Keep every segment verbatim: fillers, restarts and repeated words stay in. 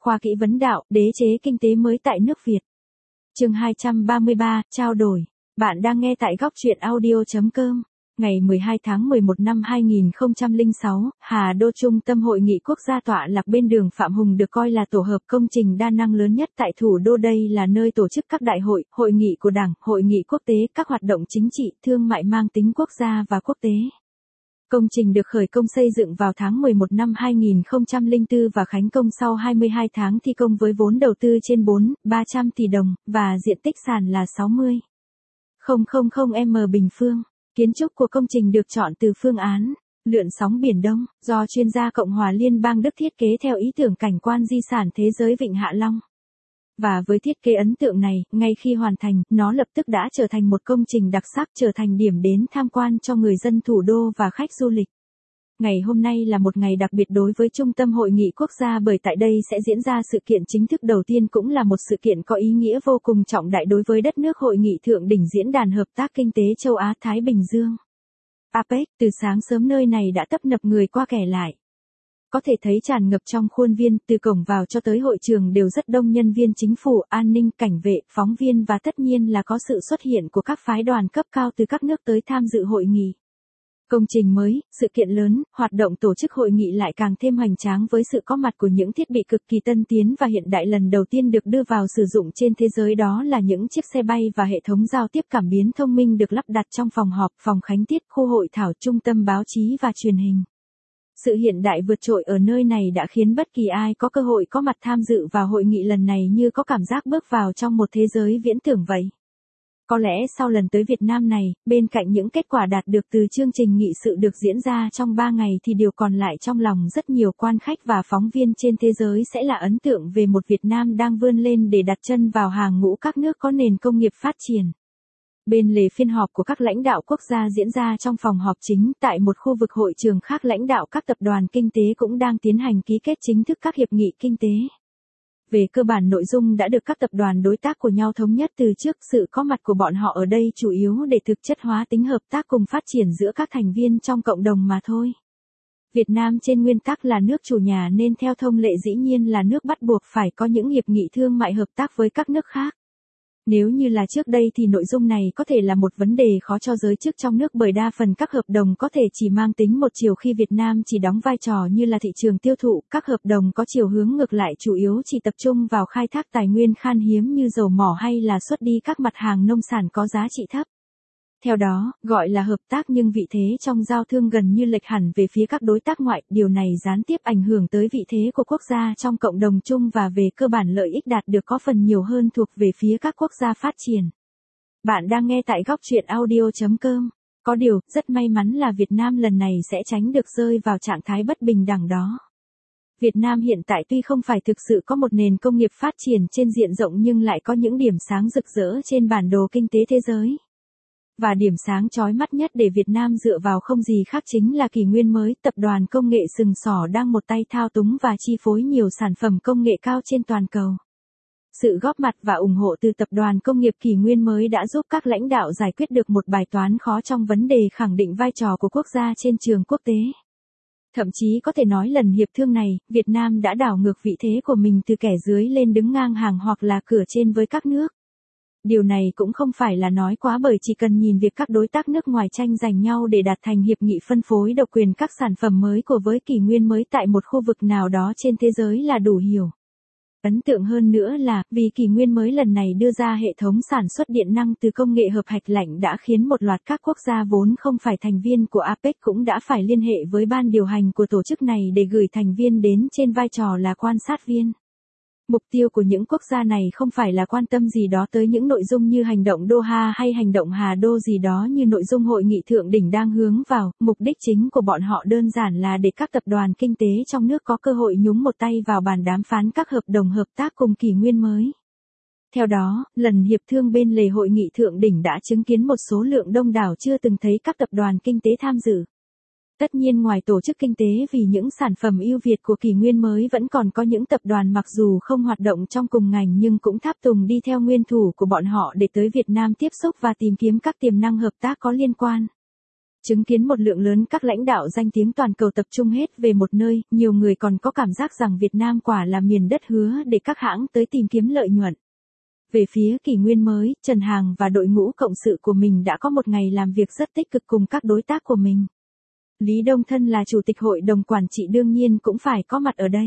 khoa kỹ vấn đạo, đế chế kinh tế mới tại nước Việt. Chương hai trăm ba mươi ba, trao đổi. Bạn đang nghe tại góc truyện audio chấm com. Ngày mười hai tháng mười một năm hai nghìn không trăm lẻ sáu, Hà Đô Trung tâm hội nghị quốc gia tọa lạc bên đường Phạm Hùng được coi là tổ hợp công trình đa năng lớn nhất tại thủ đô. Đây là nơi tổ chức các đại hội, hội nghị của Đảng, hội nghị quốc tế, các hoạt động chính trị, thương mại mang tính quốc gia và quốc tế. Công trình được khởi công xây dựng vào tháng mười một năm hai nghìn không trăm lẻ bốn và khánh công sau hai mươi hai tháng thi công với vốn đầu tư trên bốn nghìn ba trăm tỷ đồng, và diện tích sàn là sáu mươi nghìn mét bình phương. Kiến trúc của công trình được chọn từ phương án lượn sóng Biển Đông, do chuyên gia Cộng hòa Liên bang Đức thiết kế theo ý tưởng cảnh quan di sản thế giới Vịnh Hạ Long. Và với thiết kế ấn tượng này, ngay khi hoàn thành, nó lập tức đã trở thành một công trình đặc sắc, trở thành điểm đến tham quan cho người dân thủ đô và khách du lịch. Ngày hôm nay là một ngày đặc biệt đối với Trung tâm Hội nghị Quốc gia, bởi tại đây sẽ diễn ra sự kiện chính thức đầu tiên, cũng là một sự kiện có ý nghĩa vô cùng trọng đại đối với đất nước. Hội nghị thượng đỉnh Diễn đàn Hợp tác Kinh tế Châu Á-Thái Bình Dương. a pếch, từ sáng sớm nơi này đã tấp nập người qua kẻ lại. Có thể thấy tràn ngập trong khuôn viên, từ cổng vào cho tới hội trường đều rất đông nhân viên chính phủ, an ninh, cảnh vệ, phóng viên và tất nhiên là có sự xuất hiện của các phái đoàn cấp cao từ các nước tới tham dự hội nghị. Công trình mới, sự kiện lớn, hoạt động tổ chức hội nghị lại càng thêm hoành tráng với sự có mặt của những thiết bị cực kỳ tân tiến và hiện đại lần đầu tiên được đưa vào sử dụng trên thế giới, đó là những chiếc xe bay và hệ thống giao tiếp cảm biến thông minh được lắp đặt trong phòng họp, phòng khánh tiết, khu hội thảo, trung tâm báo chí và truyền hình. Sự hiện đại vượt trội ở nơi này đã khiến bất kỳ ai có cơ hội có mặt tham dự vào hội nghị lần này như có cảm giác bước vào trong một thế giới viễn tưởng vậy. Có lẽ sau lần tới Việt Nam này, bên cạnh những kết quả đạt được từ chương trình nghị sự được diễn ra trong ba ngày thì điều còn lại trong lòng rất nhiều quan khách và phóng viên trên thế giới sẽ là ấn tượng về một Việt Nam đang vươn lên để đặt chân vào hàng ngũ các nước có nền công nghiệp phát triển. Bên lề phiên họp của các lãnh đạo quốc gia diễn ra trong phòng họp chính, tại một khu vực hội trường khác, lãnh đạo các tập đoàn kinh tế cũng đang tiến hành ký kết chính thức các hiệp nghị kinh tế. Về cơ bản, nội dung đã được các tập đoàn đối tác của nhau thống nhất từ trước. Sự có mặt của bọn họ ở đây chủ yếu để thực chất hóa tính hợp tác cùng phát triển giữa các thành viên trong cộng đồng mà thôi. Việt Nam trên nguyên tắc là nước chủ nhà nên theo thông lệ dĩ nhiên là nước bắt buộc phải có những hiệp nghị thương mại hợp tác với các nước khác. Nếu như là trước đây thì nội dung này có thể là một vấn đề khó cho giới chức trong nước, bởi đa phần các hợp đồng có thể chỉ mang tính một chiều khi Việt Nam chỉ đóng vai trò như là thị trường tiêu thụ. Các hợp đồng có chiều hướng ngược lại chủ yếu chỉ tập trung vào khai thác tài nguyên khan hiếm như dầu mỏ hay là xuất đi các mặt hàng nông sản có giá trị thấp. Theo đó, gọi là hợp tác nhưng vị thế trong giao thương gần như lệch hẳn về phía các đối tác ngoại, điều này gián tiếp ảnh hưởng tới vị thế của quốc gia trong cộng đồng chung, và về cơ bản lợi ích đạt được có phần nhiều hơn thuộc về phía các quốc gia phát triển. Bạn đang nghe tại góc truyện audio chấm com. Có điều, rất may mắn là Việt Nam lần này sẽ tránh được rơi vào trạng thái bất bình đẳng đó. Việt Nam hiện tại tuy không phải thực sự có một nền công nghiệp phát triển trên diện rộng nhưng lại có những điểm sáng rực rỡ trên bản đồ kinh tế thế giới. Và điểm sáng chói mắt nhất để Việt Nam dựa vào không gì khác chính là kỷ nguyên mới, tập đoàn công nghệ sừng sỏ đang một tay thao túng và chi phối nhiều sản phẩm công nghệ cao trên toàn cầu. Sự góp mặt và ủng hộ từ tập đoàn công nghiệp kỷ nguyên mới đã giúp các lãnh đạo giải quyết được một bài toán khó trong vấn đề khẳng định vai trò của quốc gia trên trường quốc tế. Thậm chí có thể nói lần hiệp thương này, Việt Nam đã đảo ngược vị thế của mình từ kẻ dưới lên đứng ngang hàng hoặc là cửa trên với các nước. Điều này cũng không phải là nói quá, bởi chỉ cần nhìn việc các đối tác nước ngoài tranh giành nhau để đạt thành hiệp nghị phân phối độc quyền các sản phẩm mới của với kỷ nguyên mới tại một khu vực nào đó trên thế giới là đủ hiểu. Ấn tượng hơn nữa là, vì kỷ nguyên mới lần này đưa ra hệ thống sản xuất điện năng từ công nghệ hợp hạch lạnh đã khiến một loạt các quốc gia vốn không phải thành viên của a pếch cũng đã phải liên hệ với ban điều hành của tổ chức này để gửi thành viên đến trên vai trò là quan sát viên. Mục tiêu của những quốc gia này không phải là quan tâm gì đó tới những nội dung như hành động Doha hay hành động Hà Đô gì đó như nội dung hội nghị thượng đỉnh đang hướng vào. Mục đích chính của bọn họ đơn giản là để các tập đoàn kinh tế trong nước có cơ hội nhúng một tay vào bàn đàm phán các hợp đồng hợp tác cùng kỷ nguyên mới. Theo đó, lần hiệp thương bên lề hội nghị thượng đỉnh đã chứng kiến một số lượng đông đảo chưa từng thấy các tập đoàn kinh tế tham dự. Tất nhiên ngoài tổ chức kinh tế vì những sản phẩm ưu việt của kỷ nguyên mới vẫn còn có những tập đoàn mặc dù không hoạt động trong cùng ngành nhưng cũng tháp tùng đi theo nguyên thủ của bọn họ để tới Việt Nam tiếp xúc và tìm kiếm các tiềm năng hợp tác có liên quan. Chứng kiến một lượng lớn các lãnh đạo danh tiếng toàn cầu tập trung hết về một nơi, nhiều người còn có cảm giác rằng Việt Nam quả là miền đất hứa để các hãng tới tìm kiếm lợi nhuận. Về phía kỷ nguyên mới, Trần Hàng và đội ngũ cộng sự của mình đã có một ngày làm việc rất tích cực cùng các đối tác của mình. Lý Đông thân là chủ tịch hội đồng quản trị đương nhiên cũng phải có mặt ở đây.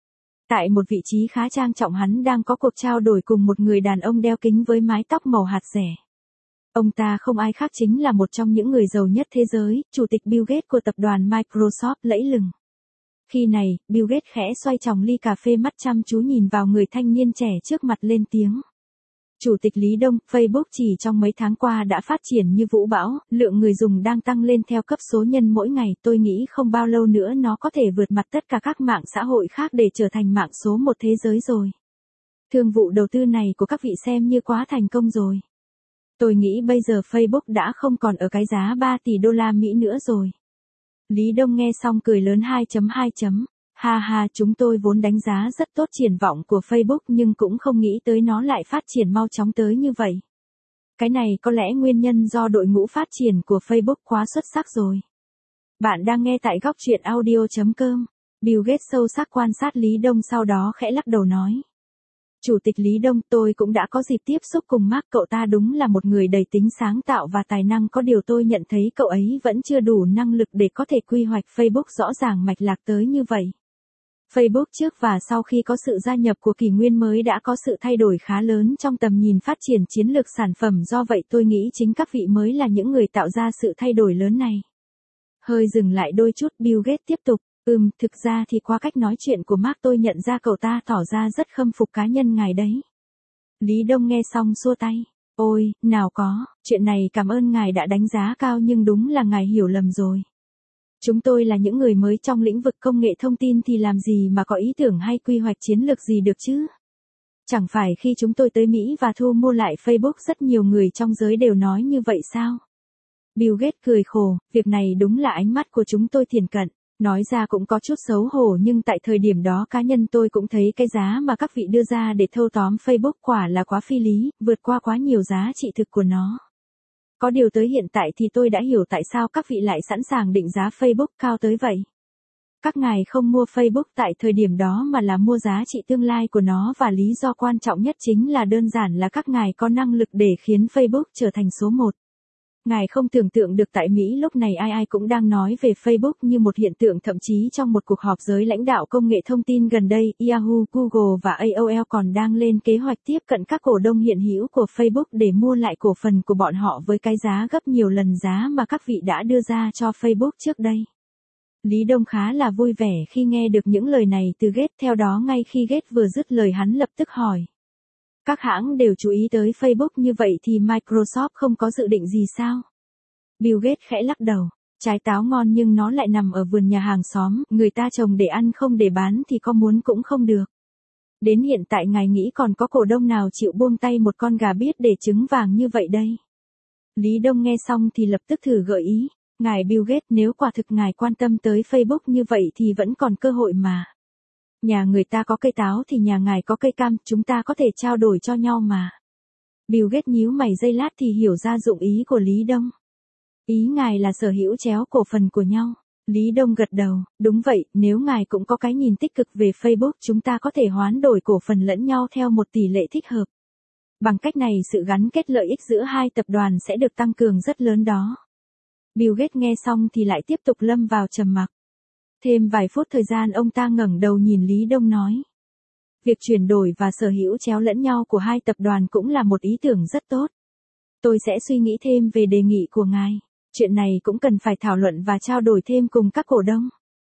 Tại một vị trí khá trang trọng hắn đang có cuộc trao đổi cùng một người đàn ông đeo kính với mái tóc màu hạt rẻ. Ông ta không ai khác chính là một trong những người giàu nhất thế giới, chủ tịch Bill Gates của tập đoàn Microsoft lẫy lừng. Khi này, Bill Gates khẽ xoay tròng ly cà phê mắt chăm chú nhìn vào người thanh niên trẻ trước mặt lên tiếng. Chủ tịch Lý Đông, Facebook chỉ trong mấy tháng qua đã phát triển như vũ bão, lượng người dùng đang tăng lên theo cấp số nhân mỗi ngày, tôi nghĩ không bao lâu nữa nó có thể vượt mặt tất cả các mạng xã hội khác để trở thành mạng số một thế giới rồi. Thương vụ đầu tư này của các vị xem như quá thành công rồi. Tôi nghĩ bây giờ Facebook đã không còn ở cái giá ba tỷ đô la Mỹ nữa rồi. Lý Đông nghe xong cười lớn hai chấm hai. Ha ha, chúng tôi vốn đánh giá rất tốt triển vọng của Facebook nhưng cũng không nghĩ tới nó lại phát triển mau chóng tới như vậy. Cái này có lẽ nguyên nhân do đội ngũ phát triển của Facebook quá xuất sắc rồi. Bạn đang nghe tại góc truyện audio chấm com. Bill Gates sâu sắc quan sát Lý Đông sau đó khẽ lắc đầu nói. Chủ tịch Lý Đông, tôi cũng đã có dịp tiếp xúc cùng Mark, cậu ta đúng là một người đầy tính sáng tạo và tài năng, có điều tôi nhận thấy cậu ấy vẫn chưa đủ năng lực để có thể quy hoạch Facebook rõ ràng mạch lạc tới như vậy. Facebook trước và sau khi có sự gia nhập của kỷ nguyên mới đã có sự thay đổi khá lớn trong tầm nhìn phát triển chiến lược sản phẩm, do vậy tôi nghĩ chính các vị mới là những người tạo ra sự thay đổi lớn này. Hơi dừng lại đôi chút, Bill Gates tiếp tục, ừm, thực ra thì qua cách nói chuyện của Mark tôi nhận ra cậu ta tỏ ra rất khâm phục cá nhân ngài đấy. Lý Đông nghe xong xua tay, ôi, nào có, chuyện này cảm ơn ngài đã đánh giá cao nhưng đúng là ngài hiểu lầm rồi. Chúng tôi là những người mới trong lĩnh vực công nghệ thông tin thì làm gì mà có ý tưởng hay quy hoạch chiến lược gì được chứ? Chẳng phải khi chúng tôi tới Mỹ và thu mua lại Facebook rất nhiều người trong giới đều nói như vậy sao? Bill Gates cười khổ, việc này đúng là ánh mắt của chúng tôi thiển cận, nói ra cũng có chút xấu hổ nhưng tại thời điểm đó cá nhân tôi cũng thấy cái giá mà các vị đưa ra để thâu tóm Facebook quả là quá phi lý, vượt qua quá nhiều giá trị thực của nó. Có điều tới hiện tại thì tôi đã hiểu tại sao các vị lại sẵn sàng định giá Facebook cao tới vậy. Các ngài không mua Facebook tại thời điểm đó mà là mua giá trị tương lai của nó, và lý do quan trọng nhất chính là đơn giản là các ngài có năng lực để khiến Facebook trở thành số một. Ngài không tưởng tượng được tại Mỹ lúc này ai ai cũng đang nói về Facebook như một hiện tượng, thậm chí trong một cuộc họp giới lãnh đạo công nghệ thông tin gần đây, Yahoo, Google và a o lờ còn đang lên kế hoạch tiếp cận các cổ đông hiện hữu của Facebook để mua lại cổ phần của bọn họ với cái giá gấp nhiều lần giá mà các vị đã đưa ra cho Facebook trước đây. Lý Đông khá là vui vẻ khi nghe được những lời này từ Gates, theo đó ngay khi Gates vừa dứt lời hắn lập tức hỏi. Các hãng đều chú ý tới Facebook như vậy thì Microsoft không có dự định gì sao? Bill Gates khẽ lắc đầu, trái táo ngon nhưng nó lại nằm ở vườn nhà hàng xóm, người ta trồng để ăn không để bán thì có muốn cũng không được. Đến hiện tại ngài nghĩ còn có cổ đông nào chịu buông tay một con gà biết để trứng vàng như vậy đây? Lý Đông nghe xong thì lập tức thử gợi ý, ngài Bill Gates, nếu quả thực ngài quan tâm tới Facebook như vậy thì vẫn còn cơ hội mà. Nhà người ta có cây táo thì nhà ngài có cây cam, chúng ta có thể trao đổi cho nhau mà. Bill Gates nhíu mày giây lát thì hiểu ra dụng ý của Lý Đông. Ý ngài là sở hữu chéo cổ phần của nhau. Lý Đông gật đầu, đúng vậy, nếu ngài cũng có cái nhìn tích cực về Facebook chúng ta có thể hoán đổi cổ phần lẫn nhau theo một tỷ lệ thích hợp. Bằng cách này sự gắn kết lợi ích giữa hai tập đoàn sẽ được tăng cường rất lớn đó. Bill Gates nghe xong thì lại tiếp tục lâm vào trầm mặc. Thêm vài phút thời gian ông ta ngẩng đầu nhìn Lý Đông nói. Việc chuyển đổi và sở hữu chéo lẫn nhau của hai tập đoàn cũng là một ý tưởng rất tốt. Tôi sẽ suy nghĩ thêm về đề nghị của ngài. Chuyện này cũng cần phải thảo luận và trao đổi thêm cùng các cổ đông.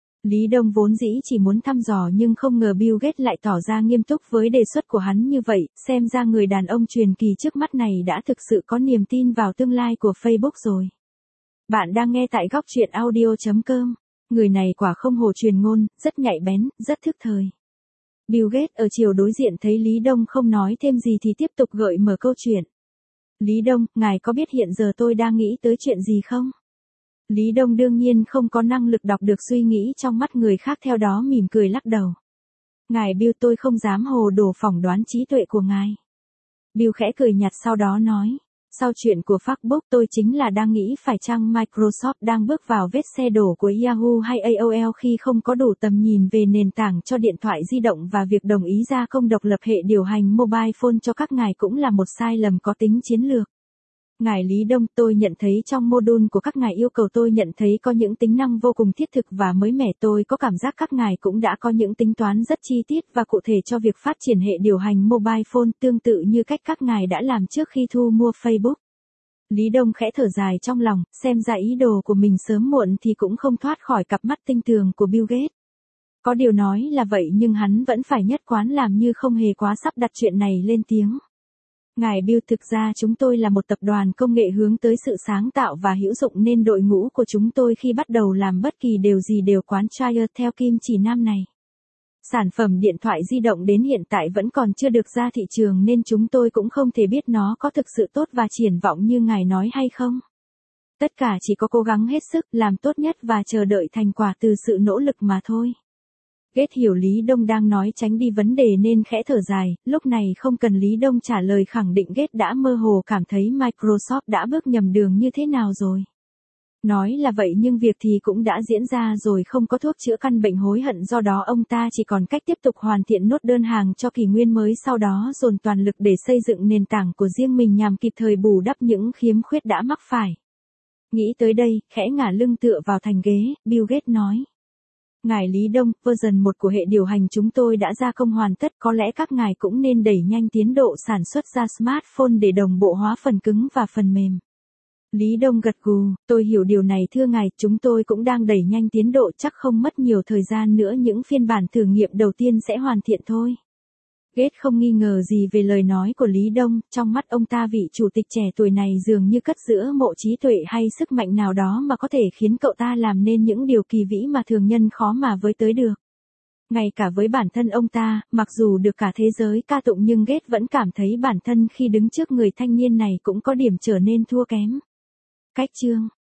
Lý Đông vốn dĩ chỉ muốn thăm dò nhưng không ngờ Bill Gates lại tỏ ra nghiêm túc với đề xuất của hắn như vậy, xem ra người đàn ông truyền kỳ trước mắt này đã thực sự có niềm tin vào tương lai của Facebook rồi. Bạn đang nghe tại góc truyện audio chấm com. Người này quả không hổ truyền ngôn, rất nhạy bén, rất thức thời. Bill Gates ở chiều đối diện thấy Lý Đông không nói thêm gì thì tiếp tục gợi mở câu chuyện. Lý Đông, ngài có biết hiện giờ tôi đang nghĩ tới chuyện gì không? Lý Đông đương nhiên không có năng lực đọc được suy nghĩ trong mắt người khác, theo đó mỉm cười lắc đầu. Ngài Bill, tôi không dám hồ đồ phỏng đoán trí tuệ của ngài. Bill khẽ cười nhạt sau đó nói. Sau chuyện của Facebook tôi chính là đang nghĩ phải chăng Microsoft đang bước vào vết xe đổ của Yahoo hay a o lờ khi không có đủ tầm nhìn về nền tảng cho điện thoại di động và việc đồng ý gia công độc lập hệ điều hành mobile phone cho các ngài cũng là một sai lầm có tính chiến lược. Ngài Lý Đông, tôi nhận thấy trong module của các ngài yêu cầu tôi nhận thấy có những tính năng vô cùng thiết thực và mới mẻ. Tôi có cảm giác các ngài cũng đã có những tính toán rất chi tiết và cụ thể cho việc phát triển hệ điều hành mobile phone tương tự như cách các ngài đã làm trước khi thu mua Facebook. Lý Đông khẽ thở dài trong lòng, xem ra ý đồ của mình sớm muộn thì cũng không thoát khỏi cặp mắt tinh tường của Bill Gates. Có điều nói là vậy nhưng hắn vẫn phải nhất quán làm như không hề quá sắp đặt chuyện này lên tiếng. Ngài Bill, thực ra chúng tôi là một tập đoàn công nghệ hướng tới sự sáng tạo và hữu dụng nên đội ngũ của chúng tôi khi bắt đầu làm bất kỳ điều gì đều quán triệt theo kim chỉ nam này. Sản phẩm điện thoại di động đến hiện tại vẫn còn chưa được ra thị trường nên chúng tôi cũng không thể biết nó có thực sự tốt và triển vọng như ngài nói hay không. Tất cả chỉ có cố gắng hết sức, làm tốt nhất và chờ đợi thành quả từ sự nỗ lực mà thôi. Gates hiểu Lý Đông đang nói tránh đi vấn đề nên khẽ thở dài, lúc này không cần Lý Đông trả lời khẳng định Gates đã mơ hồ cảm thấy Microsoft đã bước nhầm đường như thế nào rồi. Nói là vậy nhưng việc thì cũng đã diễn ra rồi, không có thuốc chữa căn bệnh hối hận, do đó ông ta chỉ còn cách tiếp tục hoàn thiện nốt đơn hàng cho kỷ nguyên mới, sau đó dồn toàn lực để xây dựng nền tảng của riêng mình nhằm kịp thời bù đắp những khiếm khuyết đã mắc phải. Nghĩ tới đây, khẽ ngả lưng tựa vào thành ghế, Bill Gates nói. Ngài Lý Đông, version một của hệ điều hành chúng tôi đã gia công hoàn tất, có lẽ các ngài cũng nên đẩy nhanh tiến độ sản xuất ra smartphone để đồng bộ hóa phần cứng và phần mềm. Lý Đông gật gù, tôi hiểu điều này thưa ngài, chúng tôi cũng đang đẩy nhanh tiến độ, chắc không mất nhiều thời gian nữa những phiên bản thử nghiệm đầu tiên sẽ hoàn thiện thôi. Gates không nghi ngờ gì về lời nói của Lý Đông, trong mắt ông ta vị chủ tịch trẻ tuổi này dường như cất giữ mộ trí tuệ hay sức mạnh nào đó mà có thể khiến cậu ta làm nên những điều kỳ vĩ mà thường nhân khó mà với tới được. Ngay cả với bản thân ông ta, mặc dù được cả thế giới ca tụng nhưng Gates vẫn cảm thấy bản thân khi đứng trước người thanh niên này cũng có điểm trở nên thua kém. Cách chương